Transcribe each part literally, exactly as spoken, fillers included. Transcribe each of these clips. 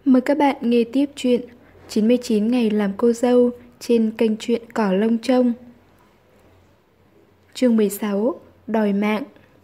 Mời các bạn nghe tiếp chuyện chín mươi chín ngày làm cô dâu trên kênh truyện Cỏ Lông Trông. Chương mười sáu. Đòi mạng.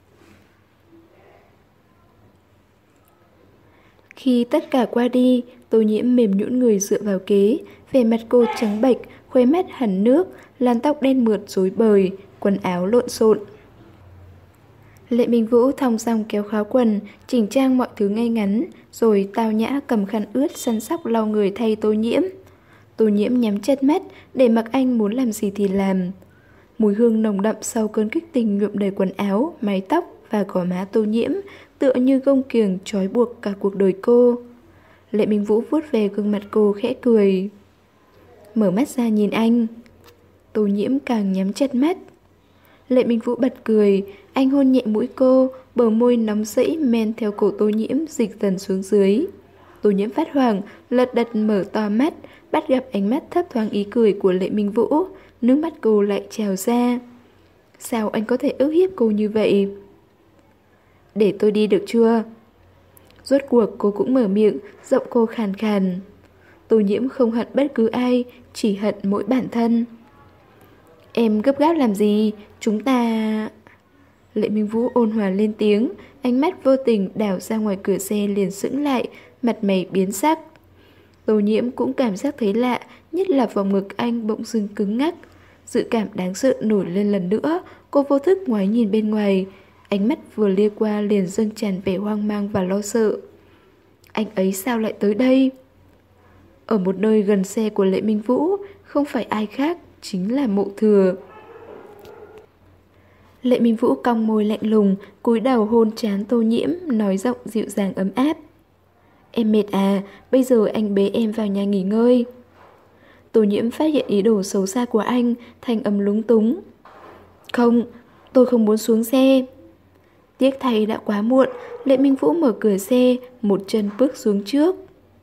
Khi tất cả qua đi, Tô Nhiễm mềm nhũn người dựa vào ghế, vẻ mặt cô trắng bệch, khóe mắt hằn nước, làn tóc đen mượt rối bời, quần áo lộn xộn. Lệ Minh Vũ thong dong kéo khóa quần, chỉnh trang mọi thứ ngay ngắn, rồi tao nhã cầm khăn ướt săn sóc lau người thay Tô Nhiễm. Tô Nhiễm nhắm chặt mắt để mặc anh muốn làm gì thì làm. Mùi hương nồng đậm sau cơn kích tình nhuộm đầy quần áo, mái tóc và gò má Tô Nhiễm, tựa như gông kiềng trói buộc cả cuộc đời cô. Lệ Minh Vũ vuốt về gương mặt cô khẽ cười. Mở mắt ra nhìn anh. Tô Nhiễm càng nhắm chặt mắt. Lệ Minh Vũ bật cười, anh hôn nhẹ mũi cô, bờ môi nóng rẫy men theo cổ Tô Nhiễm dịch dần xuống dưới. Tô Nhiễm phát hoảng, lật đật mở to mắt, bắt gặp ánh mắt thấp thoáng ý cười của Lệ Minh Vũ, nước mắt cô lại trào ra. Sao anh có thể ức hiếp cô như vậy? Để tôi đi được chưa? Rốt cuộc cô cũng mở miệng, giọng cô khàn khàn. Tô Nhiễm không hận bất cứ ai, chỉ hận mỗi bản thân. Em gấp gáp làm gì? Chúng ta... Lệ Minh Vũ ôn hòa lên tiếng, ánh mắt vô tình đảo ra ngoài cửa xe liền sững lại, mặt mày biến sắc. Tô Nhiễm cũng cảm giác thấy lạ, nhất là vòng ngực anh bỗng dưng cứng ngắc. Dự cảm đáng sợ nổi lên lần nữa, cô vô thức ngoái nhìn bên ngoài. Ánh mắt vừa lia qua liền dâng tràn vẻ hoang mang và lo sợ. Anh ấy sao lại tới đây? Ở một nơi gần xe của Lệ Minh Vũ, không phải ai khác, chính là Mộ Thừa. Lệ Minh Vũ cong môi lạnh lùng, cúi đầu hôn trán Tô Nhiễm, nói giọng dịu dàng ấm áp. Em mệt à, bây giờ anh bế em vào nhà nghỉ ngơi. Tô Nhiễm phát hiện ý đồ xấu xa của anh, thanh âm lúng túng. Không, tôi không muốn xuống xe. Tiếc thay đã quá muộn, Lệ Minh Vũ mở cửa xe, một chân bước xuống trước.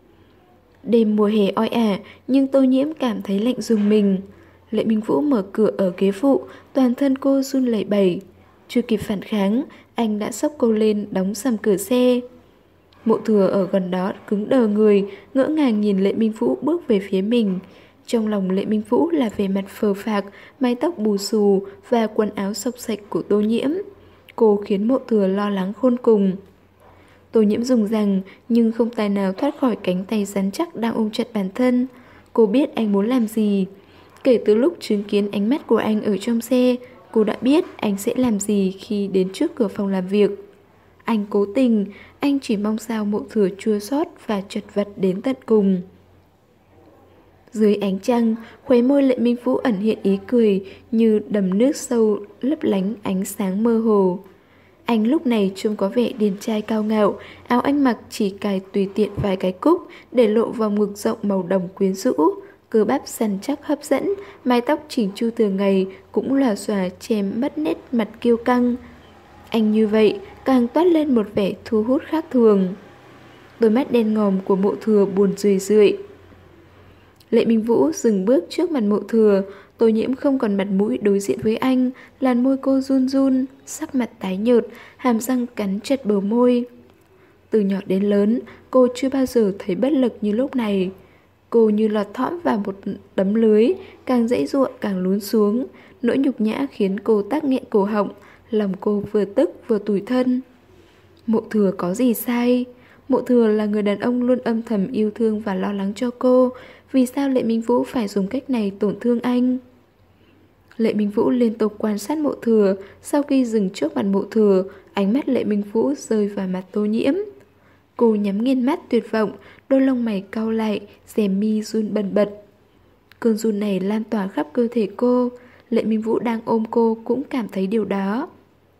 Đêm mùa hè oi ả, nhưng Tô Nhiễm cảm thấy lạnh rùng mình. Lệ Minh Vũ mở cửa ở ghế phụ, toàn thân cô run lẩy bẩy. Chưa kịp phản kháng, anh đã xốc cô lên, đóng sầm cửa xe. Mộ Thừa ở gần đó cứng đờ người, ngỡ ngàng nhìn Lệ Minh Vũ bước về phía mình. Trong lòng Lệ Minh Vũ là vẻ mặt phờ phạc, mái tóc bù xù và quần áo xộc xạch của Tô Nhiễm. Cô khiến Mộ Thừa lo lắng khôn cùng. Tô Nhiễm dùng rằng, nhưng không tài nào thoát khỏi cánh tay rắn chắc đang ôm chặt bản thân. Cô biết anh muốn làm gì. Kể từ lúc chứng kiến ánh mắt của anh ở trong xe, cô đã biết anh sẽ làm gì khi đến trước cửa phòng làm việc. Anh cố tình, anh chỉ mong sao Mộ Thừa chua xót và chật vật đến tận cùng. Dưới ánh trăng, khóe môi Lệ Minh Vũ ẩn hiện ý cười như đầm nước sâu lấp lánh ánh sáng mơ hồ. Anh lúc này trông có vẻ điển trai cao ngạo, áo anh mặc chỉ cài tùy tiện vài cái cúc để lộ vòng ngực rộng màu đồng quyến rũ, cơ bắp săn chắc hấp dẫn, mái tóc chỉnh chu thường ngày cũng lòa xòa che mất nét mặt kiêu căng. Anh như vậy càng toát lên một vẻ thu hút khác thường. Đôi mắt đen ngòm của Mộ Thừa buồn rười rượi. Lệ Minh Vũ dừng bước trước mặt Mộ Thừa. Tô Nhiễm không còn mặt mũi đối diện với anh, làn môi cô run run, sắc mặt tái nhợt, hàm răng cắn chặt bờ môi. Từ nhỏ đến lớn, cô chưa bao giờ thấy bất lực như lúc này. Cô như lọt thõm vào một tấm lưới, càng dãy giụa càng lún xuống. Nỗi nhục nhã khiến cô tắc nghẹn cổ họng, lòng cô vừa tức vừa tủi thân. Mộ Thừa có gì sai? Mộ Thừa là người đàn ông luôn âm thầm yêu thương và lo lắng cho cô. Vì sao Lệ Minh Vũ phải dùng cách này tổn thương anh? Lệ Minh Vũ liên tục quan sát Mộ Thừa. Sau khi dừng trước mặt Mộ Thừa, ánh mắt Lệ Minh Vũ rơi vào mặt Tô Nhiễm. Cô nhắm nghiền mắt tuyệt vọng, đôi lông mày cau lại, rèm mi run bần bật. Cơn run này lan tỏa khắp cơ thể cô. Lệ Minh Vũ đang ôm cô cũng cảm thấy điều đó.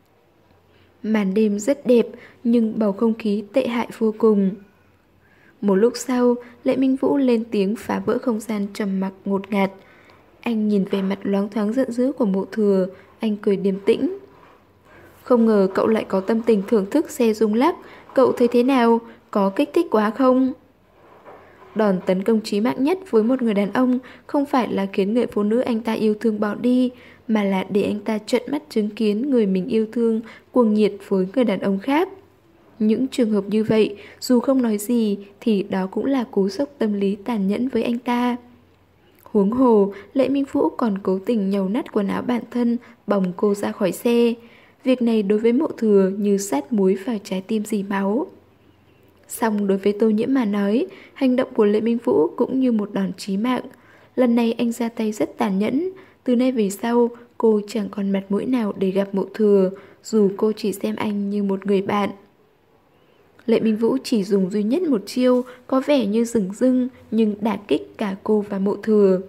Màn đêm rất đẹp, nhưng bầu không khí tệ hại vô cùng. Một lúc sau, Lệ Minh Vũ lên tiếng phá vỡ không gian trầm mặc ngột ngạt. Anh nhìn về mặt loáng thoáng giận dữ của Mộ Thừa, anh cười điềm tĩnh. Không ngờ cậu lại có tâm tình thưởng thức xe rung lắc, cậu thấy thế nào? Có kích thích quá không? Đòn tấn công chí mạng nhất với một người đàn ông không phải là khiến người phụ nữ anh ta yêu thương bỏ đi, mà là để anh ta trợn mắt chứng kiến người mình yêu thương cuồng nhiệt với người đàn ông khác. Những trường hợp như vậy, dù không nói gì thì đó cũng là cú sốc tâm lý tàn nhẫn với anh ta. Huống hồ, Lệ Minh Vũ còn cố tình nhàu nát quần áo bản thân, bồng cô ra khỏi xe. Việc này đối với Mộ Thừa như sát muối vào trái tim dì máu. Song đối với Tô Nhiễm mà nói, hành động của Lệ Minh Vũ cũng như một đòn chí mạng. Lần này anh ra tay rất tàn nhẫn, từ nay về sau cô chẳng còn mặt mũi nào để gặp Mộ Thừa, dù cô chỉ xem anh như một người bạn. Lệ Minh Vũ chỉ dùng duy nhất một chiêu, có vẻ như dửng dưng, nhưng đả kích cả cô và Mộ Thừa.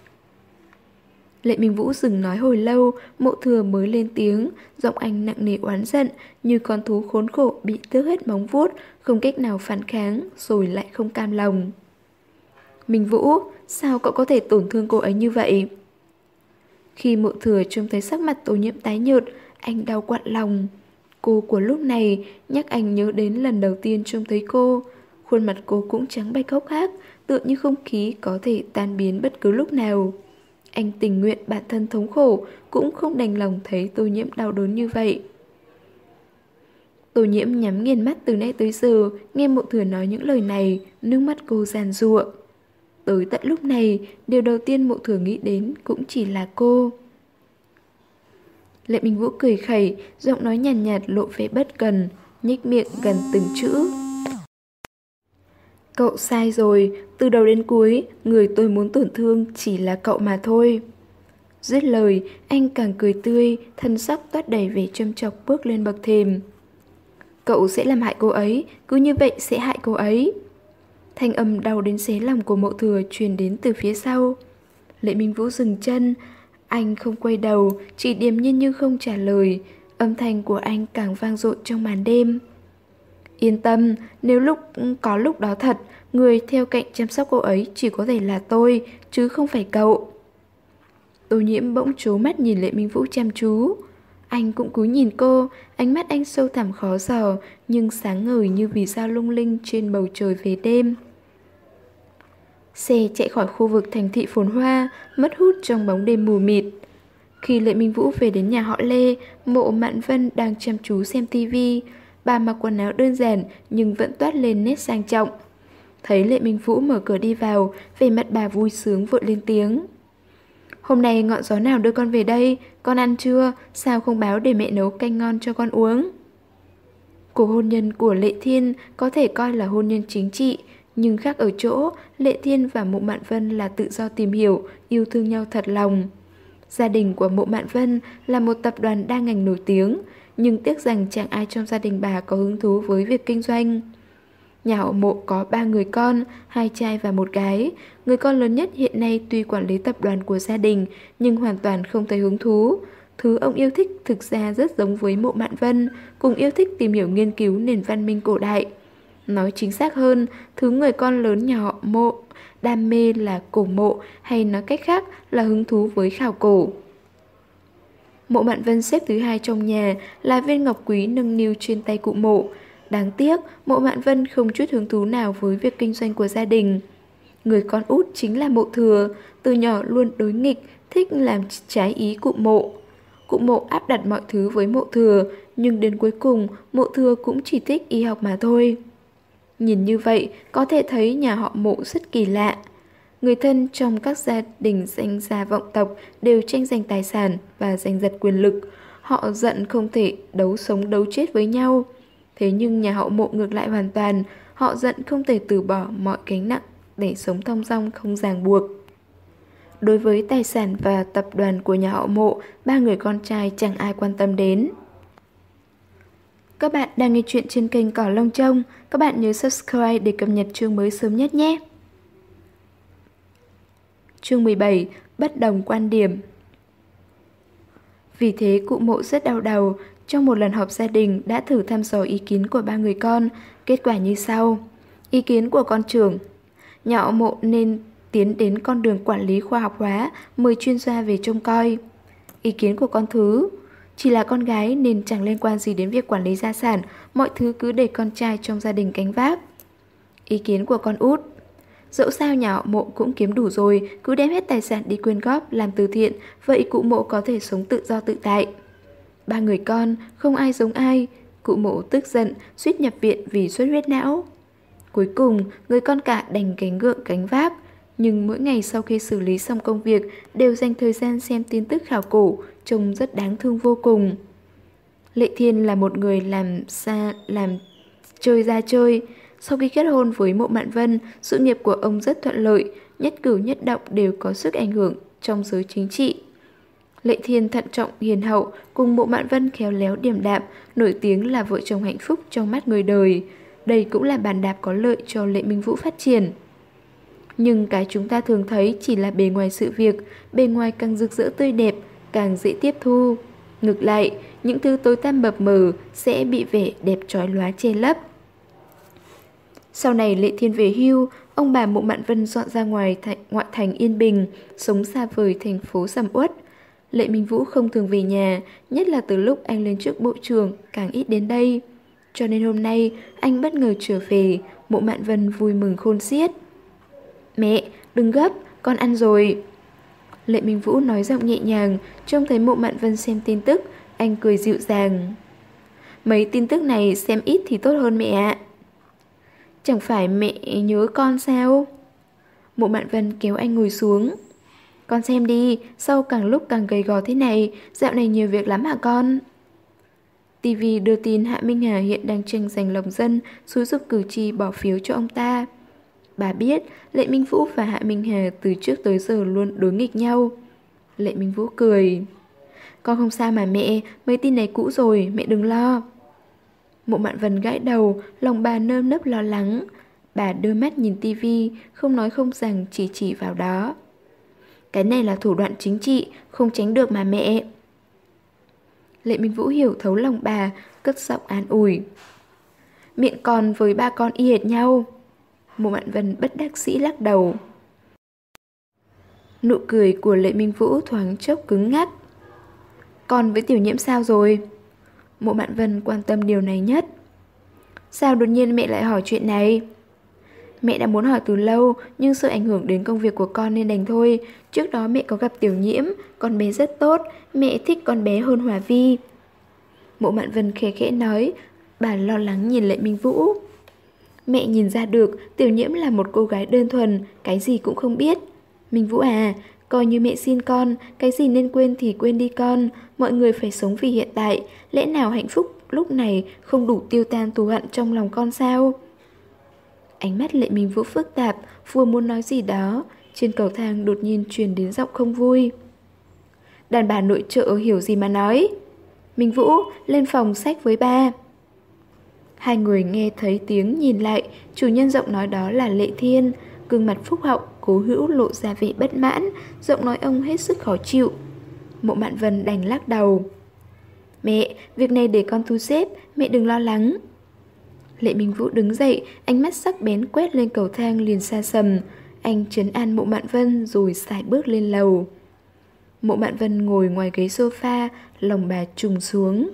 Lệ Minh Vũ dừng nói hồi lâu, Mộ Thừa mới lên tiếng, giọng anh nặng nề oán giận, như con thú khốn khổ bị tước hết móng vuốt, không cách nào phản kháng, rồi lại không cam lòng. Minh Vũ, sao cậu có thể tổn thương cô ấy như vậy? Khi Mộ Thừa trông thấy sắc mặt Tô Nhiễm tái nhợt, anh đau quặn lòng. Cô của lúc này nhắc anh nhớ đến lần đầu tiên trông thấy cô. Khuôn mặt cô cũng trắng bệch hốc hác, tựa như không khí có thể tan biến bất cứ lúc nào. Anh tình nguyện bản thân thống khổ, cũng không đành lòng thấy Tô Nhiễm đau đớn như vậy. Tô Nhiễm nhắm nghiền mắt từ nãy tới giờ, nghe Mộ Thừa nói những lời này, nước mắt cô giàn giụa. Tới tận lúc này, điều đầu tiên Mộ Thừa nghĩ đến cũng chỉ là cô. Lệ Minh Vũ cười khẩy, giọng nói nhàn nhạt, nhạt lộ vẻ bất cần, nhếch miệng gần từng chữ. Cậu sai rồi, từ đầu đến cuối, người tôi muốn tổn thương chỉ là cậu mà thôi. Dứt lời, anh càng cười tươi, thân sắc toát đầy vẻ châm chọc bước lên bậc thềm. Cậu sẽ làm hại cô ấy, cứ như vậy sẽ hại cô ấy. Thanh âm đau đến xé lòng của Mộ Thừa truyền đến từ phía sau. Lệ Minh Vũ dừng chân, anh không quay đầu, chỉ điềm nhiên như không trả lời. Âm thanh của anh càng vang dội trong màn đêm. Yên tâm, nếu lúc có lúc đó thật, người theo cạnh chăm sóc cô ấy chỉ có thể là tôi, chứ không phải cậu. Tô Nhiễm bỗng trố mắt nhìn Lệ Minh Vũ chăm chú. Anh cũng cúi nhìn cô, ánh mắt anh sâu thẳm khó dò, nhưng sáng ngời như vì sao lung linh trên bầu trời về đêm. Xe chạy khỏi khu vực thành thị phồn hoa, mất hút trong bóng đêm mù mịt. Khi Lệ Minh Vũ về đến nhà họ Lê, Mộ Mạn Vân đang chăm chú xem tivi. Bà mặc quần áo đơn giản nhưng vẫn toát lên nét sang trọng. Thấy Lệ Minh Vũ mở cửa đi vào, vẻ mặt bà vui sướng vội lên tiếng. Hôm nay ngọn gió nào đưa con về đây? Con ăn chưa? Sao không báo để mẹ nấu canh ngon cho con uống? Cuộc hôn nhân của Lệ Thiên có thể coi là hôn nhân chính trị, nhưng khác ở chỗ, Lệ Thiên và Mộ Mạn Vân là tự do tìm hiểu, yêu thương nhau thật lòng. Gia đình của Mộ Mạn Vân là một tập đoàn đa ngành nổi tiếng, nhưng tiếc rằng chẳng ai trong gia đình bà có hứng thú với việc kinh doanh. Nhà họ Mộ có ba người con, hai trai và một gái. Người con lớn nhất hiện nay tuy quản lý tập đoàn của gia đình, nhưng hoàn toàn không thấy hứng thú. Thứ ông yêu thích thực ra rất giống với Mộ Mạn Vân, cùng yêu thích tìm hiểu nghiên cứu nền văn minh cổ đại. Nói chính xác hơn, thứ người con lớn nhà họ Mộ đam mê là cổ mộ, hay nói cách khác là hứng thú với khảo cổ. Mộ Mạn Vân xếp thứ hai trong nhà là viên ngọc quý nâng niu trên tay cụ Mộ. Đáng tiếc, Mộ Mạn Vân không chút hứng thú nào với việc kinh doanh của gia đình. Người con út chính là Mộ Thừa, từ nhỏ luôn đối nghịch, thích làm trái ý cụ Mộ. Cụ Mộ áp đặt mọi thứ với Mộ Thừa, nhưng đến cuối cùng Mộ Thừa cũng chỉ thích y học mà thôi. Nhìn như vậy, có thể thấy nhà họ Mộ rất kỳ lạ. Người thân trong các gia đình danh gia vọng tộc đều tranh giành tài sản và giành giật quyền lực. Họ giận không thể đấu sống đấu chết với nhau. Thế nhưng nhà họ Mộ ngược lại hoàn toàn, họ giận không thể từ bỏ mọi gánh nặng để sống thong dong không ràng buộc. Đối với tài sản và tập đoàn của nhà họ Mộ, ba người con trai chẳng ai quan tâm đến. Các bạn đang nghe chuyện trên kênh Cỏ Lông Trông. Các bạn nhớ subscribe để cập nhật chương mới sớm nhất nhé. Chương mười bảy. Bất đồng quan điểm. Vì thế cụ Mộ rất đau đầu. Trong một lần họp gia đình đã thử thăm dò ý kiến của ba người con. Kết quả như sau. Ý kiến của con trưởng: nhà họ Mộ nên tiến đến con đường quản lý khoa học hóa, mời chuyên gia về trông coi. Ý kiến của con thứ: chỉ là con gái nên chẳng liên quan gì đến việc quản lý gia sản, mọi thứ cứ để con trai trong gia đình gánh vác. Ý kiến của con út: dẫu sao nhà họ Mộ cũng kiếm đủ rồi, cứ đem hết tài sản đi quyên góp, làm từ thiện, vậy cụ Mộ có thể sống tự do tự tại. Ba người con, không ai giống ai. Cụ Mộ tức giận, suýt nhập viện vì xuất huyết não. Cuối cùng, người con cả đành gánh gượng gánh vác. Nhưng mỗi ngày sau khi xử lý xong công việc đều dành thời gian xem tin tức khảo cổ, trông rất đáng thương vô cùng. Lệ Thiên là một người làm xa, làm chơi ra chơi. Sau khi kết hôn với Mộ Mạn Vân, sự nghiệp của ông rất thuận lợi, nhất cử nhất động đều có sức ảnh hưởng trong giới chính trị. Lệ Thiên thận trọng hiền hậu, cùng Mộ Mạn Vân khéo léo điềm đạm, nổi tiếng là vợ chồng hạnh phúc trong mắt người đời. Đây cũng là bàn đạp có lợi cho Lệ Minh Vũ phát triển. Nhưng cái chúng ta thường thấy chỉ là bề ngoài sự việc, bề ngoài càng rực rỡ tươi đẹp, càng dễ tiếp thu. Ngược lại, những thứ tối tăm mập mờ sẽ bị vẻ đẹp chói lóa che lấp. Sau này Lệ Thiên về hưu, ông bà Mộ Mạn Vân dọn ra ngoài thành, ngoại thành Yên Bình, sống xa vời thành phố sầm uất. Lệ Minh Vũ không thường về nhà, nhất là từ lúc anh lên chức bộ trưởng càng ít đến đây. Cho nên hôm nay anh bất ngờ trở về, Mộ Mạn Vân vui mừng khôn xiết. Mẹ, đừng gấp, con ăn rồi. Lệ Minh Vũ nói giọng nhẹ nhàng, trông thấy Mộ Mạn Vân xem tin tức, anh cười dịu dàng. Mấy tin tức này xem ít thì tốt hơn mẹ ạ. Chẳng phải mẹ nhớ con sao? Mộ Mạn Vân kéo anh ngồi xuống. Con xem đi, sao càng lúc càng gầy gò thế này, dạo này nhiều việc lắm hả con? ti vi đưa tin Hạ Minh Hà hiện đang tranh giành lòng dân, xúi giục cử tri bỏ phiếu cho ông ta. Bà biết Lệ Minh Vũ và Hạ Minh Hà từ trước tới giờ luôn đối nghịch nhau. Lệ Minh Vũ cười. Con không sao mà mẹ, mấy tin này cũ rồi, mẹ đừng lo. Mộ Mạn Vân gãi đầu, lòng bà nơm nớp lo lắng. Bà đưa mắt nhìn tivi, không nói không rằng chỉ chỉ vào đó. Cái này là thủ đoạn chính trị, không tránh được mà mẹ. Lệ Minh Vũ hiểu thấu lòng bà, cất giọng an ủi. Miệng con với ba con y hệt nhau. Mộ Mạn Vân bất đắc dĩ lắc đầu. Nụ cười của Lệ Minh Vũ thoáng chốc cứng ngắc. Con với Tiểu Nhiễm sao rồi? Mộ Mạn Vân quan tâm điều này nhất. Sao đột nhiên mẹ lại hỏi chuyện này? Mẹ đã muốn hỏi từ lâu, nhưng sợ ảnh hưởng đến công việc của con nên đành thôi. Trước đó mẹ có gặp Tiểu Nhiễm, con bé rất tốt, mẹ thích con bé hơn Hòa Vi. Mộ Mạn Vân khẽ khẽ nói, bà lo lắng nhìn Lệ Minh Vũ. Mẹ nhìn ra được Tiểu Nhiễm là một cô gái đơn thuần, cái gì cũng không biết. Minh Vũ à, coi như mẹ xin con, cái gì nên quên thì quên đi con. Mọi người phải sống vì hiện tại, lẽ nào hạnh phúc lúc này không đủ tiêu tan thù hận trong lòng con sao? Ánh mắt Lệ Minh Vũ phức tạp, vừa muốn nói gì đó, trên cầu thang đột nhiên truyền đến giọng không vui. Đàn bà nội trợ hiểu gì mà nói. Minh Vũ, lên phòng sách với ba. Hai người nghe thấy tiếng nhìn lại, chủ nhân giọng nói đó là Lệ Thiên, gương mặt phúc hậu, cố hữu lộ ra vẻ bất mãn, giọng nói ông hết sức khó chịu. Mộ Mạn Vân đành lắc đầu. Mẹ, việc này để con thu xếp, mẹ đừng lo lắng. Lệ Minh Vũ đứng dậy, ánh mắt sắc bén quét lên cầu thang liền xa sầm. Anh trấn an Mộ Mạn Vân rồi sải bước lên lầu. Mộ Mạn Vân ngồi ngoài ghế sofa, lòng bà trùng xuống.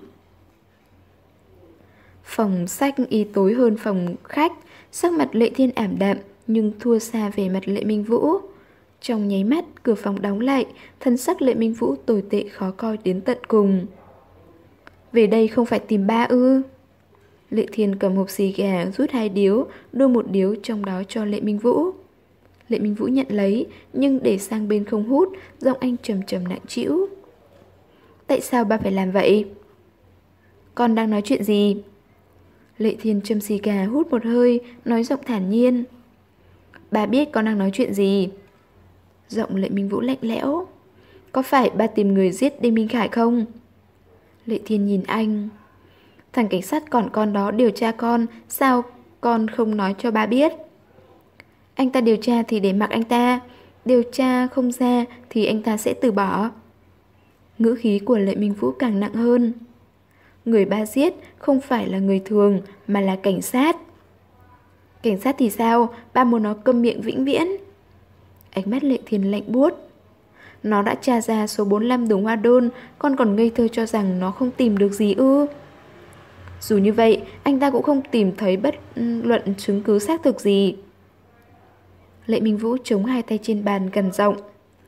Phòng sách y tối hơn phòng khách, sắc mặt Lệ Thiên ảm đạm nhưng thua xa về mặt Lệ Minh Vũ. Trong nháy mắt, cửa phòng đóng lại, thân sắc Lệ Minh Vũ tồi tệ khó coi đến tận cùng. Về đây không phải tìm ba ư? Lệ Thiên cầm hộp xì gà, rút hai điếu, đưa một điếu trong đó cho Lệ Minh Vũ. Lệ Minh Vũ nhận lấy, nhưng để sang bên không hút, giọng anh trầm trầm nặng trĩu. Tại sao ba phải làm vậy? Con đang nói chuyện gì? Lệ Thiên châm xì gà hút một hơi, nói giọng thản nhiên. Ba biết con đang nói chuyện gì? Giọng Lệ Minh Vũ lạnh lẽo. Có phải ba tìm người giết Đinh Minh Khải không? Lệ Thiên nhìn anh. Thằng cảnh sát còn con đó điều tra con, sao con không nói cho ba biết? Anh ta điều tra thì để mặc anh ta, điều tra không ra thì anh ta sẽ từ bỏ. Ngữ khí của Lệ Minh Vũ càng nặng hơn. Người ba giết không phải là người thường mà là cảnh sát. Cảnh sát thì sao? Ba muốn nó câm miệng vĩnh viễn. Ánh mắt Lệ Thiên lạnh buốt. Nó đã tra ra số bốn mươi lăm đường Hoa Đôn, con còn ngây thơ cho rằng nó không tìm được gì ư? Dù như vậy, anh ta cũng không tìm thấy bất luận chứng cứ xác thực gì. Lệ Minh Vũ chống hai tay trên bàn gần giọng.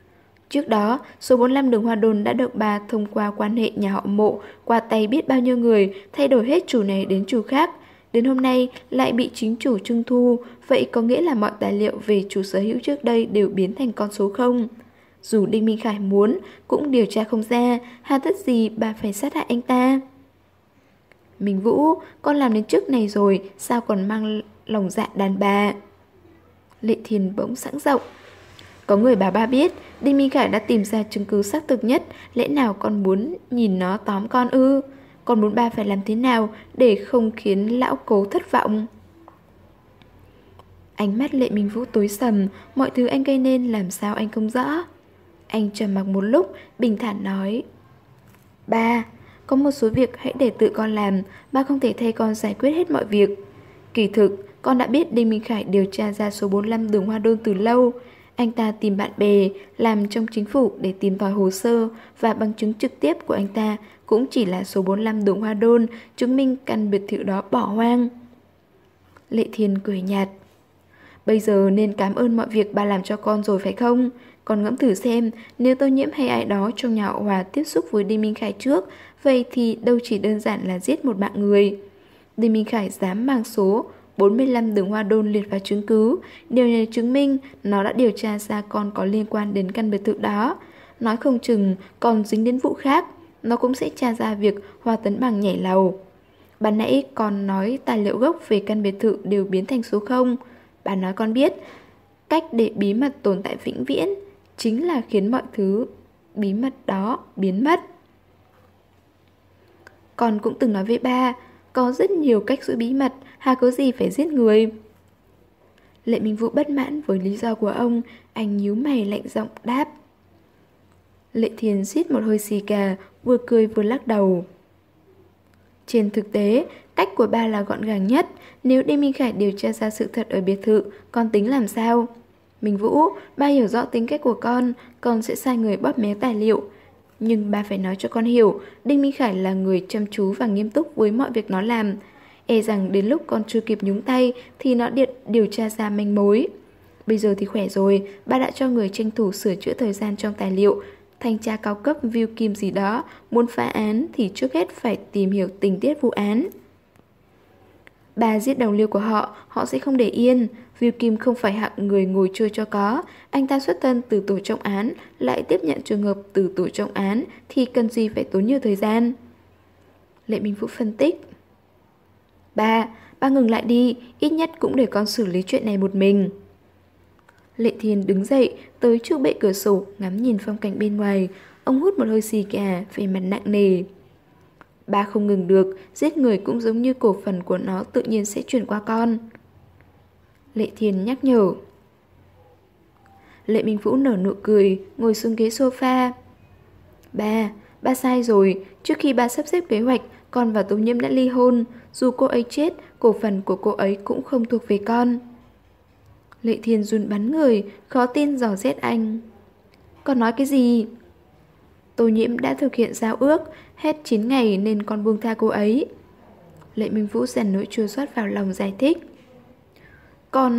Trước đó, số bốn lăm đường Hoa Đôn đã được bà thông qua quan hệ nhà họ Mộ, qua tay biết bao nhiêu người, thay đổi hết chủ này đến chủ khác. Đến hôm nay lại bị chính chủ trưng thu, vậy có nghĩa là mọi tài liệu về chủ sở hữu trước đây đều biến thành con số không. Dù Đinh Minh Khải muốn, cũng điều tra không ra, hà tất gì bà phải sát hại anh ta. Minh Vũ, con làm đến trước này rồi, sao còn mang lòng dạ đàn bà? Lệ Thiên bỗng sẵn giọng. Có người bà ba biết, Đinh Minh Khải đã tìm ra chứng cứ xác thực nhất, lẽ nào con muốn nhìn nó tóm con ư? Con muốn ba phải làm thế nào để không khiến lão Cố thất vọng? Ánh mắt Lệ Minh Vũ tối sầm, mọi thứ anh gây nên làm sao anh không rõ. Anh trầm mặc một lúc, bình thản nói. Ba, có một số việc hãy để tự con làm, ba không thể thay con giải quyết hết mọi việc. Kỳ thực, con đã biết Đinh Minh Khải điều tra ra số bốn lăm đường Hoa Đôn từ lâu. Anh ta tìm bạn bè, làm trong chính phủ để tìm tòi hồ sơ và bằng chứng trực tiếp của anh ta cũng chỉ là số bốn lăm đường Hoa Đôn, chứng minh căn biệt thự đó bỏ hoang. Lệ Thiên cười nhạt. Bây giờ nên cảm ơn mọi việc ba làm cho con rồi phải không? Con ngẫm thử xem, nếu Tô Nhiễm hay ai đó trong nhà họ Hòa tiếp xúc với Đinh Minh Khải trước, vậy thì đâu chỉ đơn giản là giết một mạng người. Đinh Minh Khải dám mang số bốn mươi lăm đường Hoa Đôn liệt vào chứng cứ. Điều này chứng minh nó đã điều tra ra con có liên quan đến căn biệt thự đó. Nói không chừng còn dính đến vụ khác, nó cũng sẽ tra ra việc Hoa Tấn Bằng nhảy lầu. Ban nãy con nói tài liệu gốc về căn biệt thự đều biến thành số không. Bà nói con biết, cách để bí mật tồn tại vĩnh viễn chính là khiến mọi thứ bí mật đó biến mất. Con cũng từng nói với ba, có rất nhiều cách giữ bí mật, hà có gì phải giết người. Lệ Minh Vũ bất mãn với lý do của ông, anh nhíu mày lạnh giọng đáp. Lệ Thiên rít một hơi xì cà, vừa cười vừa lắc đầu. Trên thực tế, cách của ba là gọn gàng nhất. Nếu Đinh Minh Khải điều tra ra sự thật ở biệt thự, con tính làm sao? Minh Vũ, ba hiểu rõ tính cách của con, con sẽ sai người bóp méo tài liệu. Nhưng ba phải nói cho con hiểu, Đinh Minh Khải là người chăm chú và nghiêm túc với mọi việc nó làm. E rằng đến lúc con chưa kịp nhúng tay thì nó điện điều tra ra manh mối. Bây giờ thì khỏe rồi, ba đã cho người tranh thủ sửa chữa thời gian trong tài liệu. Thanh tra cao cấp Viu Kim gì đó, muốn phá án thì trước hết phải tìm hiểu tình tiết vụ án. Ba giết đồng liêu của họ, họ sẽ không để yên. Viu Kim không phải hạng người ngồi chơi cho có. Anh ta xuất thân từ tổ trọng án, lại tiếp nhận trường hợp từ tổ trọng án, thì cần gì phải tốn nhiều thời gian. Lệ Minh Vũ phân tích. Ba, ba ngừng lại đi, ít nhất cũng để con xử lý chuyện này một mình. Lệ Thiên đứng dậy, tới trước bệ cửa sổ, ngắm nhìn phong cảnh bên ngoài. Ông hút một hơi xì gà, về mặt nặng nề. Ba không ngừng được, giết người cũng giống như cổ phần của nó tự nhiên sẽ chuyển qua con. Lệ Thiên nhắc nhở. Lệ Minh Vũ nở nụ cười, ngồi xuống ghế sofa. Ba, ba sai rồi, trước khi ba sắp xếp kế hoạch, con và Tô Nhiễm đã ly hôn. Dù cô ấy chết, cổ phần của cô ấy cũng không thuộc về con. Lệ Thiên run bắn người, khó tin dò xét anh. Con nói cái gì? Tô Nhiễm đã thực hiện giao ước, hết chín ngày nên con buông tha cô ấy. Lệ Minh Vũ dần nỗi chua xót vào lòng giải thích. Con...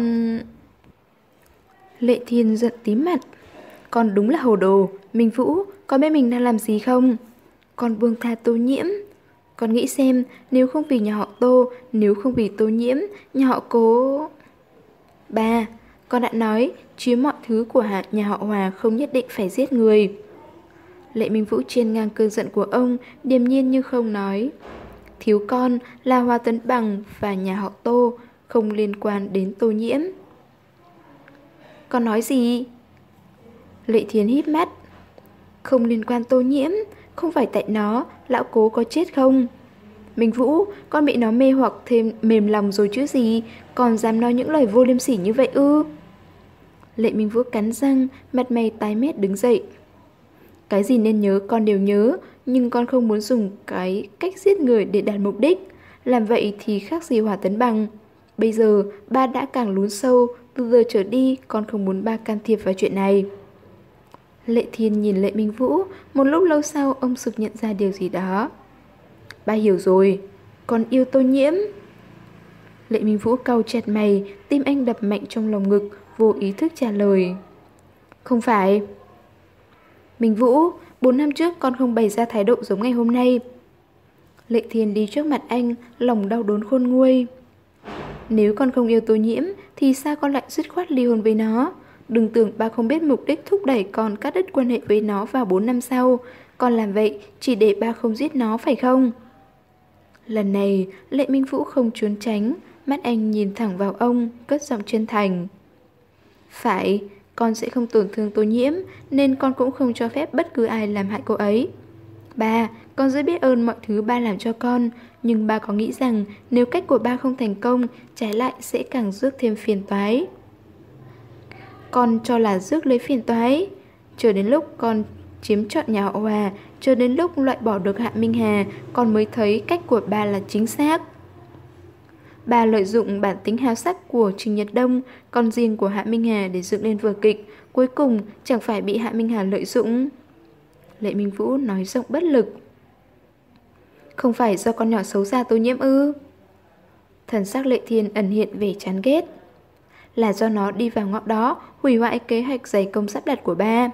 Lệ Thiên giận tím mặt. Con đúng là hồ đồ. Minh Vũ, con biết mình đang làm gì không? Con buông tha Tô Nhiễm. Con nghĩ xem, nếu không vì nhà họ Tô, nếu không vì Tô Nhiễm, nhà họ Cố... Ba, con đã nói, chiếm mọi thứ của hạ nhà họ Hòa không nhất định phải giết người. Lệ Minh Vũ trên ngang cơn giận của ông, điềm nhiên như không nói. Thiếu con là Hoa Tấn Bằng và nhà họ Tô, không liên quan đến Tô Nhiễm. Con nói gì? Lệ Thiên híp mắt. Không liên quan Tô Nhiễm, không phải tại nó, lão Cố có chết không? Minh Vũ, con bị nó mê hoặc thêm mềm lòng rồi chứ gì, còn dám nói những lời vô liêm sỉ như vậy ư? Lệ Minh Vũ cắn răng, mặt mày tái mét đứng dậy. Cái gì nên nhớ con đều nhớ, nhưng con không muốn dùng cái cách giết người để đạt mục đích. Làm vậy thì khác gì Hỏa Tấn Bằng. Bây giờ ba đã càng lún sâu, từ giờ trở đi con không muốn ba can thiệp vào chuyện này. Lệ Thiên nhìn Lệ Minh Vũ, một lúc lâu sau ông sực nhận ra điều gì đó. Ba hiểu rồi, con yêu Tô Nhiễm. Lệ Minh Vũ cau chặt mày, tim anh đập mạnh trong lòng ngực, vô ý thức trả lời. Không phải. Minh Vũ, bốn năm trước con không bày ra thái độ giống ngày hôm nay. Lệ Thiên đi trước mặt anh, lòng đau đớn khôn nguôi. Nếu con không yêu Tô Nhiễm thì sao con lại dứt khoát ly hôn với nó? Đừng tưởng ba không biết mục đích thúc đẩy con cắt đứt quan hệ với nó vào bốn năm sau. Con làm vậy chỉ để ba không giết nó phải không? Lần này Lệ Minh Vũ không trốn tránh, mắt anh nhìn thẳng vào ông, cất giọng chân thành. Phải, con sẽ không tổn thương Tô Nhiễm, nên con cũng không cho phép bất cứ ai làm hại cô ấy. Ba, con rất biết ơn mọi thứ ba làm cho con, nhưng ba có nghĩ rằng nếu cách của ba không thành công, trái lại sẽ càng rước thêm phiền toái. Con cho là rước lấy phiền toái. Chờ đến lúc con chiếm trọn nhà họ Hòa, chờ đến lúc loại bỏ được Hạ Minh Hà, con mới thấy cách của ba là chính xác. Bà lợi dụng bản tính háo sắc của Trình Nhật Đông, con riêng của Hạ Minh Hà để dựng lên vở kịch, cuối cùng chẳng phải bị Hạ Minh Hà lợi dụng. Lệ Minh Vũ nói giọng bất lực. Không phải do con nhỏ xấu xa Tô Nhiễm ư? Thần sắc Lệ Thiên ẩn hiện vẻ chán ghét. Là do nó đi vào ngõ đó, hủy hoại kế hoạch dày công sắp đặt của ba.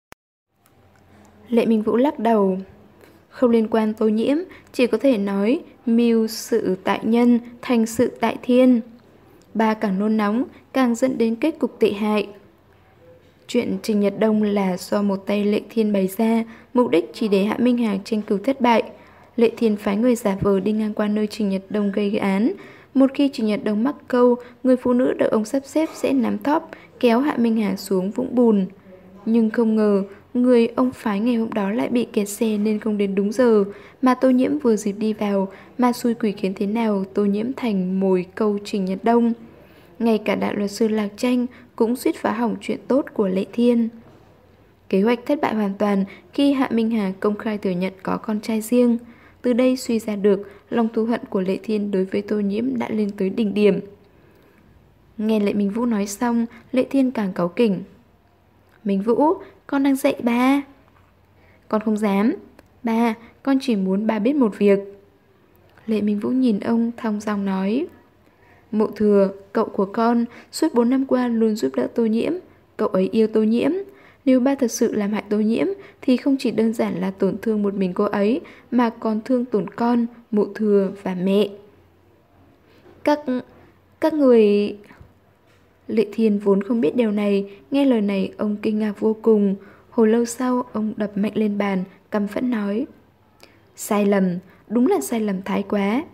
Lệ Minh Vũ lắc đầu. Không liên quan Tô Nhiễm, chỉ có thể nói mưu sự tại nhân, thành sự tại thiên. Ba càng nôn nóng, càng dẫn đến kết cục tệ hại. Chuyện Trình Nhật Đông là do một tay Lệ Thiên bày ra, mục đích chỉ để Hạ Minh Hà tranh cử thất bại. Lệ Thiên phái người giả vờ đi ngang qua nơi Trình Nhật Đông gây án. Một khi Trình Nhật Đông mắc câu, người phụ nữ được ông sắp xếp sẽ nắm thóp, kéo Hạ Minh Hà xuống vũng bùn. Nhưng không ngờ, người ông phái ngày hôm đó lại bị kẹt xe nên không đến đúng giờ, mà Tô Nhiễm vừa dịp đi vào, mà xui quỷ khiến thế nào Tô Nhiễm thành mồi câu Trình Nhật Đông. Ngay cả đại luật sư Lạc Tranh cũng suýt phá hỏng chuyện tốt của Lệ Thiên. Kế hoạch thất bại hoàn toàn khi Hạ Minh Hà công khai thừa nhận có con trai riêng. Từ đây suy ra được lòng thù hận của Lệ Thiên đối với Tô Nhiễm đã lên tới đỉnh điểm. Nghe Lệ Minh Vũ nói xong, Lệ Thiên càng cáu kỉnh. Minh Vũ, con đang dạy ba. Con không dám. Ba, con chỉ muốn ba biết một việc. Lệ Minh Vũ nhìn ông thong dong nói. Mộ Thừa, cậu của con, suốt bốn năm qua luôn giúp đỡ Tô Nhiễm. Cậu ấy yêu Tô Nhiễm. Nếu ba thật sự làm hại Tô Nhiễm thì không chỉ đơn giản là tổn thương một mình cô ấy, mà còn thương tổn con, Mộ Thừa và mẹ. Các... các người... Lệ Thiên vốn không biết điều này, nghe lời này ông kinh ngạc vô cùng. Hồi lâu sau ông đập mạnh lên bàn, căm phẫn nói. Sai lầm, đúng là sai lầm thái quá.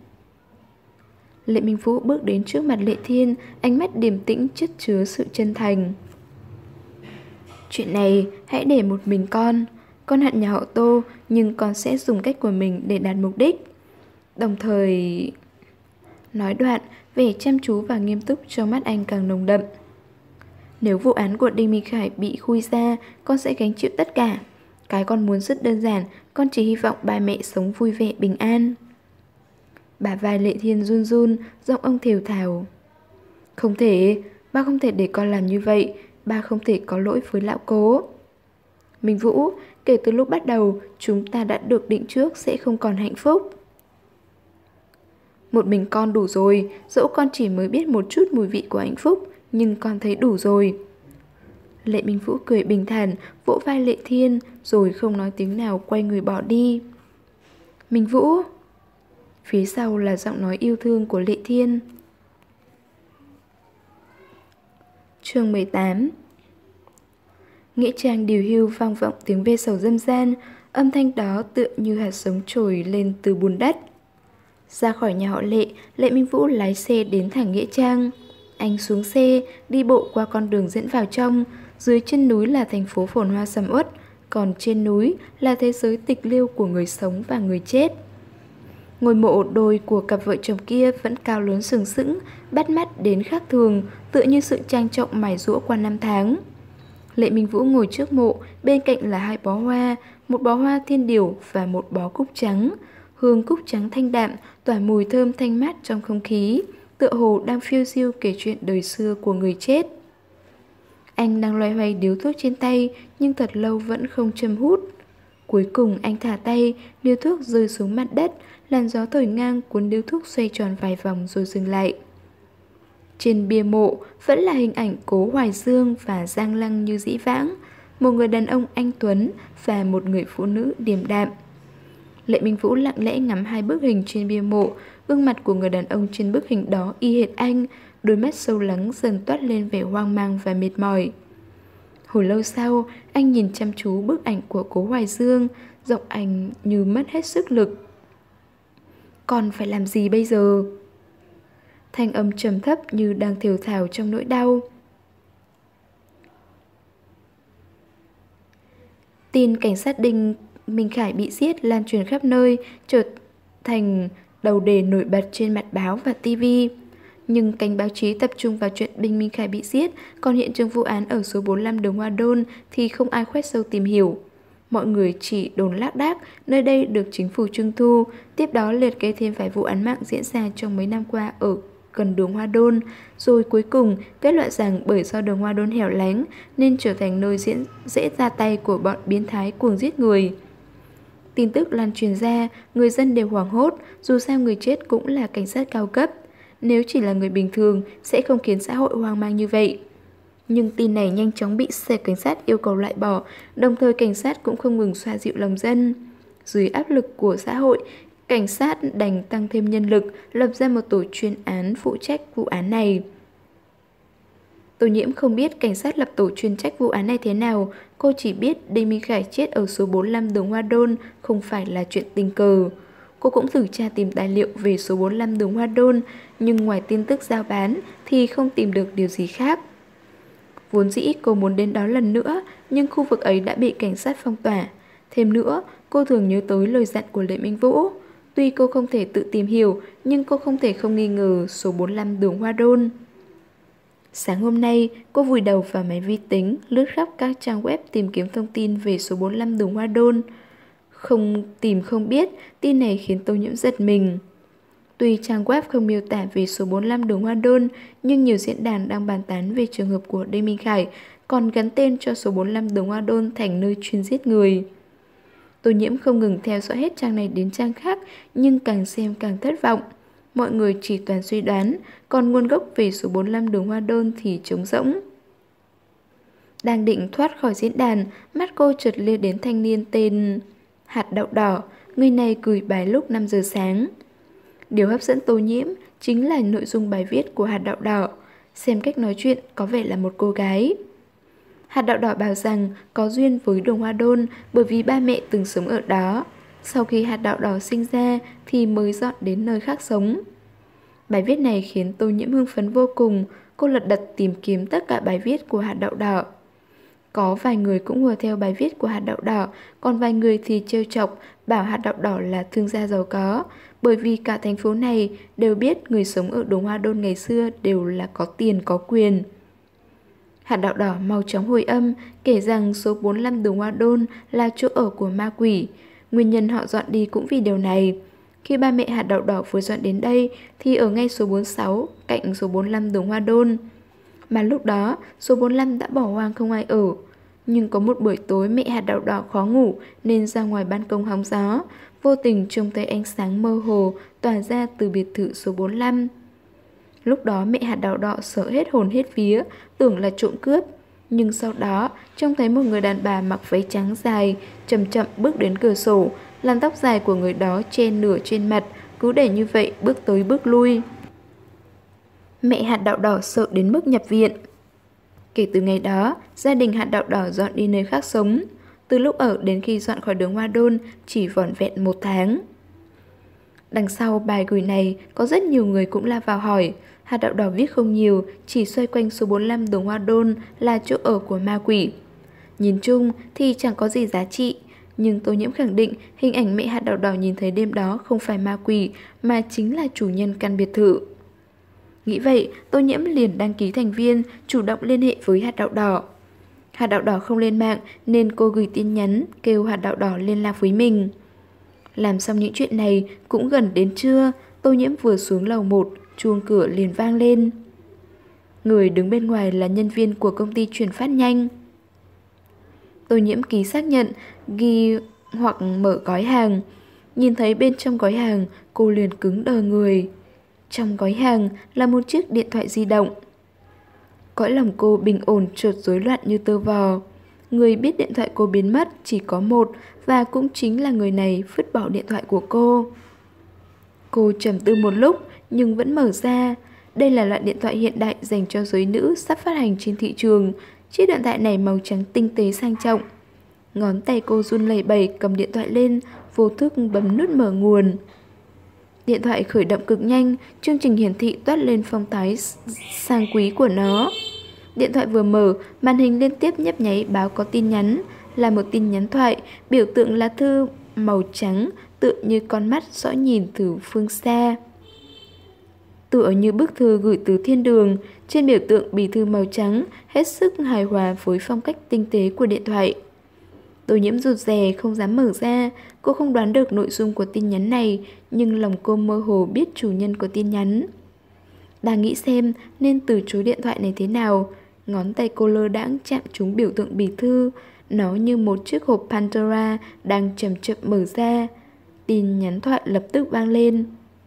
Lệ Minh Vũ bước đến trước mặt Lệ Thiên, ánh mắt điềm tĩnh chất chứa sự chân thành. Chuyện này hãy để một mình con. Con hận nhà họ Tô, nhưng con sẽ dùng cách của mình để đạt mục đích. Đồng thời... Nói đoạn, vẻ chăm chú và nghiêm túc trong mắt anh càng nồng đậm. Nếu vụ án của Đinh Minh Khải bị khui ra, con sẽ gánh chịu tất cả. Cái con muốn rất đơn giản, con chỉ hy vọng ba mẹ sống vui vẻ bình an. Bả vai Lệ Thiên run run, giọng ông thều thào. Không thể, ba không thể để con làm như vậy, ba không thể có lỗi với lão Cố. Minh Vũ, kể từ lúc bắt đầu, chúng ta đã được định trước sẽ không còn hạnh phúc. Một mình con đủ rồi, dẫu con chỉ mới biết một chút mùi vị của hạnh phúc, nhưng con thấy đủ rồi. Lệ Minh Vũ cười bình thản, vỗ vai Lệ Thiên, rồi không nói tiếng nào quay người bỏ đi. Minh Vũ. Phía sau là giọng nói yêu thương của Lệ Thiên. Chương mười tám. Nghĩa trang điều hưu vang vọng tiếng ve sầu râm ran, âm thanh đó tựa như hạt giống trồi lên từ bùn đất. Ra khỏi nhà họ Lệ, Lệ Minh Vũ lái xe đến thẳng nghĩa trang. Anh xuống xe, đi bộ qua con đường dẫn vào trong. Dưới chân núi là thành phố phồn hoa sầm uất, còn trên núi là thế giới tịch liêu của người sống và người chết. Ngôi mộ đôi của cặp vợ chồng kia vẫn cao lớn sừng sững, bắt mắt đến khác thường, tựa như sự trang trọng mài giũa qua năm tháng. Lệ Minh Vũ ngồi trước mộ, bên cạnh là hai bó hoa, một bó hoa thiên điểu và một bó cúc trắng. Hương cúc trắng thanh đạm, tỏa mùi thơm thanh mát trong không khí, tựa hồ đang phiêu diêu kể chuyện đời xưa của người chết. Anh đang loay hoay điếu thuốc trên tay, nhưng thật lâu vẫn không châm hút. Cuối cùng anh thả tay, điếu thuốc rơi xuống mặt đất, làn gió thổi ngang cuốn điếu thuốc xoay tròn vài vòng rồi dừng lại. Trên bia mộ vẫn là hình ảnh Cố Hoài Dương và Giang Lăng như dĩ vãng. một người đàn ông anh tuấn và một người phụ nữ điềm đạm. Lệ Minh Vũ lặng lẽ ngắm hai bức hình trên bia mộ, gương mặt của người đàn ông trên bức hình đó y hệt anh, đôi mắt sâu lắng dần toát lên vẻ hoang mang và mệt mỏi. Hồi lâu sau, anh nhìn chăm chú bức ảnh của Cố Hoài Dương, giọng anh như mất hết sức lực. Còn phải làm gì bây giờ? Thanh âm trầm thấp như đang thều thào trong nỗi đau. Tin cảnh sát Đinh Minh Khải bị giết lan truyền khắp nơi, trở thành đầu đề nổi bật trên mặt báo và ti vi. Nhưng cánh báo chí tập trung vào chuyện Đinh Minh Khải bị giết, còn hiện trường vụ án ở số bốn mươi lăm đường Hoa Đôn thì không ai khoét sâu tìm hiểu. Mọi người chỉ đồn lác đác nơi đây được chính phủ trưng thu, tiếp đó liệt kê thêm vài vụ án mạng diễn ra trong mấy năm qua ở gần đường Hoa Đôn, rồi cuối cùng kết luận rằng bởi do đường Hoa Đôn hẻo lánh nên trở thành nơi diễn dễ ra tay của bọn biến thái cuồng giết người. Tin tức lan truyền ra, người dân đều hoảng hốt, dù sao người chết cũng là cảnh sát cao cấp. Nếu chỉ là người bình thường sẽ không khiến xã hội hoang mang như vậy. Nhưng tin này nhanh chóng bị sở cảnh sát yêu cầu loại bỏ, đồng thời cảnh sát cũng không ngừng xoa dịu lòng dân. Dưới áp lực của xã hội, cảnh sát đành tăng thêm nhân lực, lập ra một tổ chuyên án phụ trách vụ án này. Tô Nhiễm không biết cảnh sát lập tổ chuyên trách vụ án này thế nào, cô chỉ biết Đinh Minh Khải chết ở số bốn mươi lăm đường Hoa Đôn không phải là chuyện tình cờ. Cô cũng thử tra tìm tài liệu về số bốn mươi lăm đường Hoa Đôn, nhưng ngoài tin tức giao bán thì không tìm được điều gì khác. Vốn dĩ cô muốn đến đó lần nữa, nhưng khu vực ấy đã bị cảnh sát phong tỏa. Thêm nữa, cô thường nhớ tới lời dặn của Lệ Minh Vũ. Tuy cô không thể tự tìm hiểu, nhưng cô không thể không nghi ngờ số bốn mươi lăm đường Hoa Đôn. Sáng hôm nay, cô vùi đầu vào máy vi tính, lướt khắp các trang web tìm kiếm thông tin về số bốn mươi lăm đường Hoa Đôn. Không tìm không biết, tin này khiến Tô Nhiễm giật mình. Tuy trang web không miêu tả về số bốn mươi lăm đường Hoa Đôn, nhưng nhiều diễn đàn đang bàn tán về trường hợp của Đinh Minh Khải, còn gắn tên cho số bốn mươi lăm đường Hoa Đôn thành nơi chuyên giết người. Tô Nhiễm không ngừng theo dõi hết trang này đến trang khác, nhưng càng xem càng thất vọng. Mọi người chỉ toàn suy đoán, còn nguồn gốc về số bốn mươi lăm đường Hoa Đôn thì trống rỗng. Đang định thoát khỏi diễn đàn, mắt cô chợt liếc đến thanh niên tên Hạt Đậu Đỏ, người này gửi bài lúc năm giờ sáng. Điều hấp dẫn Tô Nhiễm chính là nội dung bài viết của Hạt Đậu Đỏ, xem cách nói chuyện có vẻ là một cô gái. Hạt Đậu Đỏ bảo rằng có duyên với đường Hoa Đôn bởi vì ba mẹ từng sống ở đó. Sau khi Hạt Đậu Đỏ sinh ra thì mới dọn đến nơi khác sống. Bài viết này khiến Tô Nhiễm hưng phấn vô cùng, cô lật đật tìm kiếm tất cả bài viết của Hạt Đậu Đỏ. Có vài người cũng hùa theo bài viết của Hạt Đậu Đỏ, còn vài người thì trêu chọc bảo Hạt Đậu Đỏ là thương gia giàu có, bởi vì cả thành phố này đều biết người sống ở đường Hoa Đôn ngày xưa đều là có tiền có quyền. Hạt Đậu Đỏ mau chóng hồi âm, kể rằng số bốn mươi lăm đường Hoa Đôn là chỗ ở của ma quỷ. Nguyên nhân họ dọn đi cũng vì điều này. Khi ba mẹ Hạt Đậu Đỏ vừa dọn đến đây thì ở ngay số bốn mươi sáu, cạnh số bốn mươi lăm đường Hoa Đôn. Mà lúc đó, số bốn mươi lăm đã bỏ hoang không ai ở. Nhưng có một buổi tối mẹ Hạt Đậu Đỏ khó ngủ nên ra ngoài ban công hóng gió, vô tình trông thấy ánh sáng mơ hồ tỏa ra từ biệt thự số bốn mươi lăm. Lúc đó mẹ Hạt Đậu Đỏ sợ hết hồn hết vía, tưởng là trộm cướp. Nhưng sau đó, trông thấy một người đàn bà mặc váy trắng dài, chậm chậm bước đến cửa sổ, làn tóc dài của người đó che nửa trên mặt, cứ để như vậy bước tới bước lui. Mẹ Hạt Đậu Đỏ sợ đến mức nhập viện. Kể từ ngày đó, gia đình Hạt Đậu Đỏ dọn đi nơi khác sống. Từ lúc ở đến khi dọn khỏi đường Hoa Đôn chỉ vỏn vẹn một tháng. Đằng sau bài gửi này có rất nhiều người cũng la vào hỏi. Hạt Đậu Đỏ viết không nhiều, chỉ xoay quanh số bốn mươi lăm đường Hoa Đôn là chỗ ở của ma quỷ. Nhìn chung thì chẳng có gì giá trị, nhưng Tô Nhiễm khẳng định hình ảnh mẹ Hạt Đậu Đỏ nhìn thấy đêm đó không phải ma quỷ mà chính là chủ nhân căn biệt thự. Nghĩ vậy, Tô Nhiễm liền đăng ký thành viên, chủ động liên hệ với Hạt Đậu Đỏ. Hạt Đậu Đỏ không lên mạng nên cô gửi tin nhắn kêu Hạt Đậu Đỏ liên lạc với mình. Làm xong những chuyện này cũng gần đến trưa, Tô Nhiễm vừa xuống lầu một, chuông cửa liền vang lên. Người đứng bên ngoài là nhân viên của công ty chuyển phát nhanh. Tô Nhiễm ký xác nhận, ghi hoặc mở gói hàng. Nhìn thấy bên trong gói hàng, cô liền cứng đờ người. Trong gói hàng là một chiếc điện thoại di động. Cõi lòng cô bình ổn chợt rối loạn như tơ vò. Người biết điện thoại cô biến mất chỉ có một, và cũng chính là người này vứt bỏ điện thoại của cô. Cô trầm tư một lúc nhưng vẫn mở ra. Đây là loại điện thoại hiện đại dành cho giới nữ sắp phát hành trên thị trường. Chiếc điện thoại này màu trắng tinh tế sang trọng. Ngón tay cô run lẩy bẩy cầm điện thoại lên, vô thức bấm nút mở nguồn. Điện thoại khởi động cực nhanh, chương trình hiển thị toát lên phong thái sang quý của nó. Điện thoại vừa mở, màn hình liên tiếp nhấp nháy báo có tin nhắn, là một tin nhắn thoại, biểu tượng lá thư màu trắng, tựa như con mắt dõi nhìn từ phương xa. Tựa như bức thư gửi từ thiên đường, trên biểu tượng bì thư màu trắng, hết sức hài hòa với phong cách tinh tế của điện thoại. Tô Nhiễm rụt rè không dám mở ra, cô không đoán được nội dung của tin nhắn này, nhưng lòng cô mơ hồ biết chủ nhân của tin nhắn. Đang nghĩ xem nên từ chối điện thoại này thế nào, ngón tay cô lơ đãng chạm trúng biểu tượng bì thư, nó như một chiếc hộp Pandora đang chậm chậm mở ra. Tin nhắn thoại lập tức vang lên.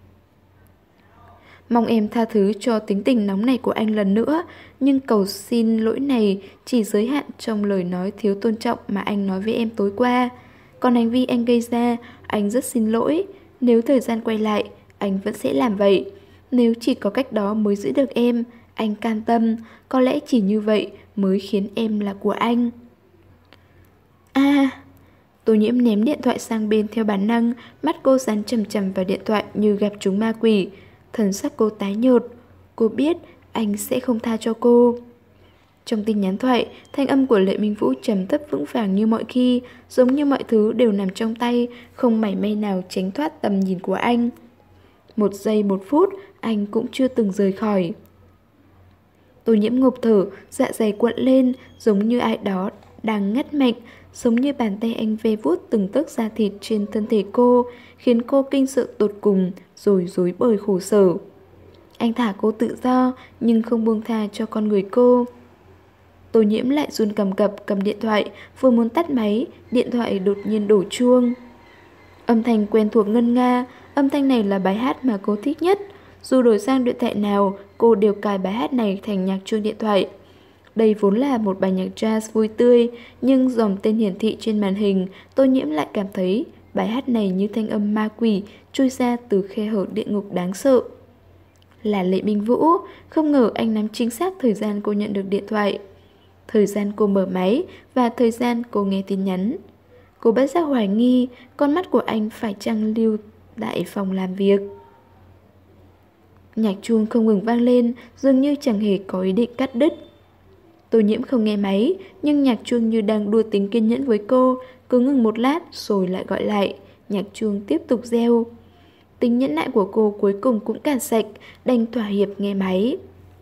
Mong em tha thứ cho tính tình nóng này của anh lần nữa, nhưng cầu xin lỗi này chỉ giới hạn trong lời nói thiếu tôn trọng mà anh nói với em tối qua. Còn hành vi anh gây ra, anh rất xin lỗi. Nếu thời gian quay lại, anh vẫn sẽ làm vậy. Nếu chỉ có cách đó mới giữ được em, anh can tâm. Có lẽ chỉ như vậy mới khiến em là của anh. À... Tô Nhiễm ném điện thoại sang bên theo bản năng, mắt cô dán chằm chằm vào điện thoại như gặp trúng ma quỷ. Thần sắc cô tái nhợt. Cô biết anh sẽ không tha cho cô. Trong tin nhắn thoại, thanh âm của Lệ Minh Vũ trầm thấp vững vàng như mọi khi, giống như mọi thứ đều nằm trong tay, không mảy may nào tránh thoát tầm nhìn của anh. Một giây một phút, anh cũng chưa từng rời khỏi. Tô Nhiễm ngộp thở, dạ dày cuộn lên, giống như ai đó đang ngắt mạnh, giống như bàn tay anh ve vuốt từng tấc da thịt trên thân thể cô, khiến cô kinh sợ tột cùng, rồi rối bời khổ sở. Anh thả cô tự do, nhưng không buông tha cho con người cô. Tô Nhiễm lại run cầm cập cầm điện thoại, vừa muốn tắt máy, điện thoại đột nhiên đổ chuông. Âm thanh quen thuộc ngân nga, âm thanh này là bài hát mà cô thích nhất. Dù đổi sang điện thoại nào, cô đều cài bài hát này thành nhạc chuông điện thoại. Đây vốn là một bài nhạc jazz vui tươi, nhưng dòng tên hiển thị trên màn hình, Tô Nhiễm lại cảm thấy bài hát này như thanh âm ma quỷ chui ra từ khe hở địa ngục đáng sợ. Là Lệ Minh Vũ, không ngờ anh nắm chính xác thời gian cô nhận được điện thoại, thời gian cô mở máy và thời gian cô nghe tin nhắn. Cô bất giác hoài nghi con mắt của anh phải chăng lưu tại phòng làm việc. Nhạc chuông không ngừng vang lên, dường như chẳng hề có ý định cắt đứt. Tô Nhiễm không nghe máy, nhưng nhạc chuông như đang đua tính kiên nhẫn với cô, cứ ngừng một lát rồi lại gọi lại. Nhạc chuông tiếp tục reo. Tính nhẫn nại của cô cuối cùng cũng cạn sạch, đành thỏa hiệp nghe máy.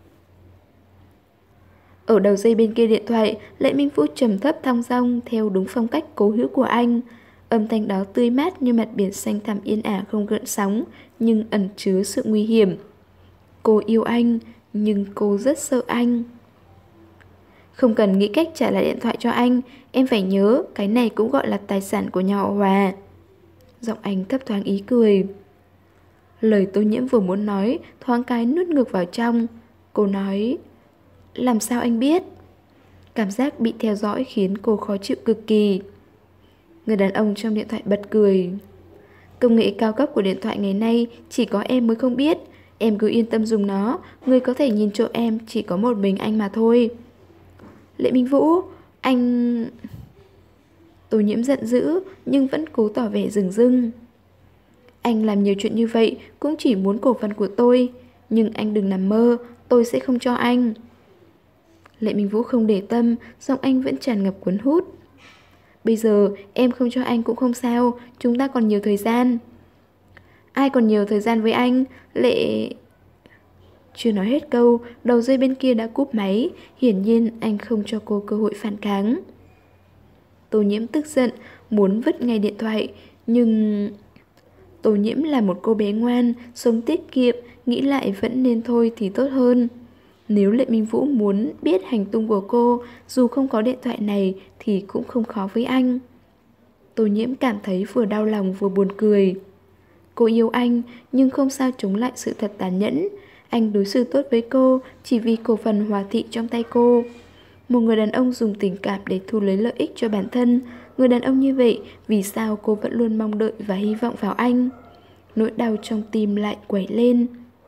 Ở đầu dây bên kia điện thoại, Lệ Minh Vũ trầm thấp thong dong theo đúng phong cách cố hữu của anh. Âm thanh đó tươi mát như mặt biển xanh thẳm yên ả không gợn sóng, nhưng ẩn chứa sự nguy hiểm. Cô yêu anh, nhưng cô rất sợ anh. Không cần nghĩ cách trả lại điện thoại cho anh, em phải nhớ cái này cũng gọi là tài sản của nhà họ Hòa. Giọng anh thấp thoáng ý cười. Lời Tô Nhiễm vừa muốn nói thoáng cái nuốt ngược vào trong. Cô nói: làm sao anh biết? Cảm giác bị theo dõi khiến cô khó chịu cực kỳ. Người đàn ông trong điện thoại bật cười. Công nghệ cao cấp của điện thoại ngày nay chỉ có em mới không biết. Em cứ yên tâm dùng nó, người có thể nhìn trộm em chỉ có một mình anh mà thôi. Lệ Minh Vũ, anh... Tô Nhiễm giận dữ nhưng vẫn cố tỏ vẻ dửng dưng. Anh làm nhiều chuyện như vậy cũng chỉ muốn cổ phần của tôi, nhưng anh đừng nằm mơ, tôi sẽ không cho anh. Lệ Minh Vũ không để tâm, giọng anh vẫn tràn ngập cuốn hút. Bây giờ em không cho anh cũng không sao, chúng ta còn nhiều thời gian. Ai còn nhiều thời gian với anh? Lệ... Chưa nói hết câu, đầu dây bên kia đã cúp máy. Hiển nhiên anh không cho cô cơ hội phản kháng. Tô Nhiễm tức giận, muốn vứt ngay điện thoại. Nhưng... Tô Nhiễm là một cô bé ngoan, sống tiết kiệm, nghĩ lại vẫn nên thôi thì tốt hơn. Nếu Lệ Minh Vũ muốn biết hành tung của cô, dù không có điện thoại này thì cũng không khó với anh. Tô Nhiễm cảm thấy vừa đau lòng vừa buồn cười. Cô yêu anh, nhưng không sao chống lại sự thật tàn nhẫn. Anh đối xử tốt với cô chỉ vì cổ phần Hòa Thị trong tay cô. Một người đàn ông dùng tình cảm để thu lấy lợi ích cho bản thân. Người đàn ông như vậy, vì sao cô vẫn luôn mong đợi và hy vọng vào anh? Nỗi đau trong tim lại quẩy lên.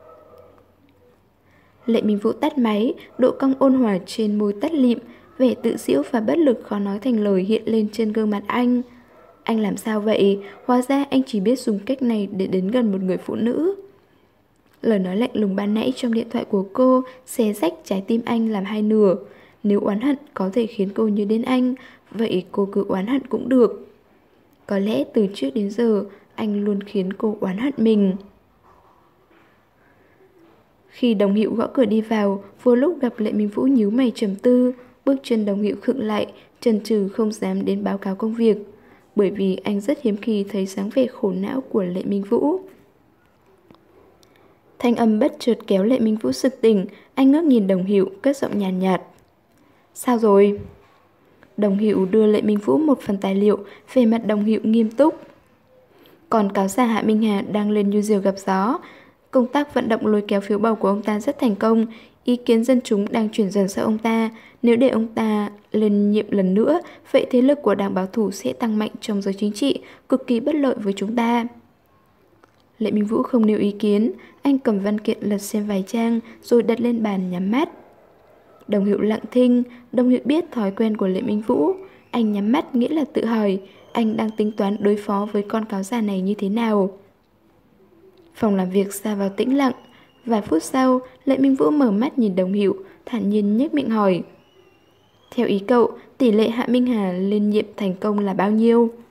Lệ Minh Vũ tắt máy, độ cong ôn hòa trên môi tắt lịm, vẻ tự giễu và bất lực khó nói thành lời hiện lên trên gương mặt anh. Anh làm sao vậy? Hóa ra anh chỉ biết dùng cách này để đến gần một người phụ nữ. Lời nói lạnh lùng ban nãy trong điện thoại của cô xé rách trái tim anh làm hai nửa. Nếu oán hận có thể khiến cô nhớ đến anh, vậy cô cứ oán hận cũng được. Có lẽ từ trước đến giờ anh luôn khiến cô oán hận mình. Khi Đồng Hữu gõ cửa đi vào, vừa lúc gặp Lệ Minh Vũ nhíu mày trầm tư. Bước chân Đồng Hữu khựng lại, chần chừ không dám đến báo cáo công việc, bởi vì anh rất hiếm khi thấy dáng vẻ khổ não của Lệ Minh Vũ. Thanh âm bất chợt kéo Lệ Minh Vũ sực tỉnh. Anh ngước nhìn Đồng Hữu, cất giọng nhàn nhạt, nhạt. Sao rồi? Đồng Hữu đưa Lệ Minh Vũ một phần tài liệu, về mặt Đồng Hữu nghiêm túc. Còn cáo giả Hạ Minh Hà đang lên như diều gặp gió. Công tác vận động lôi kéo phiếu bầu của ông ta rất thành công. Ý kiến dân chúng đang chuyển dần sang ông ta. Nếu để ông ta lên nhiệm lần nữa, vậy thế lực của Đảng Bảo thủ sẽ tăng mạnh trong giới chính trị, cực kỳ bất lợi với chúng ta. Lệ Minh Vũ không nêu ý kiến. Anh cầm văn kiện lật xem vài trang, rồi đặt lên bàn nhắm mắt. Đồng Hữu lặng thinh. Đồng Hữu biết thói quen của Lệ Minh Vũ. Anh nhắm mắt nghĩa là tự hỏi anh đang tính toán đối phó với con cáo già này như thế nào. Phòng làm việc xa vào tĩnh lặng. Vài phút sau, Lệ Minh Vũ mở mắt nhìn Đồng Hữu, thản nhiên nhếch miệng hỏi. Theo ý cậu, tỷ lệ Hạ Minh Hà lên nhiệm thành công là bao nhiêu?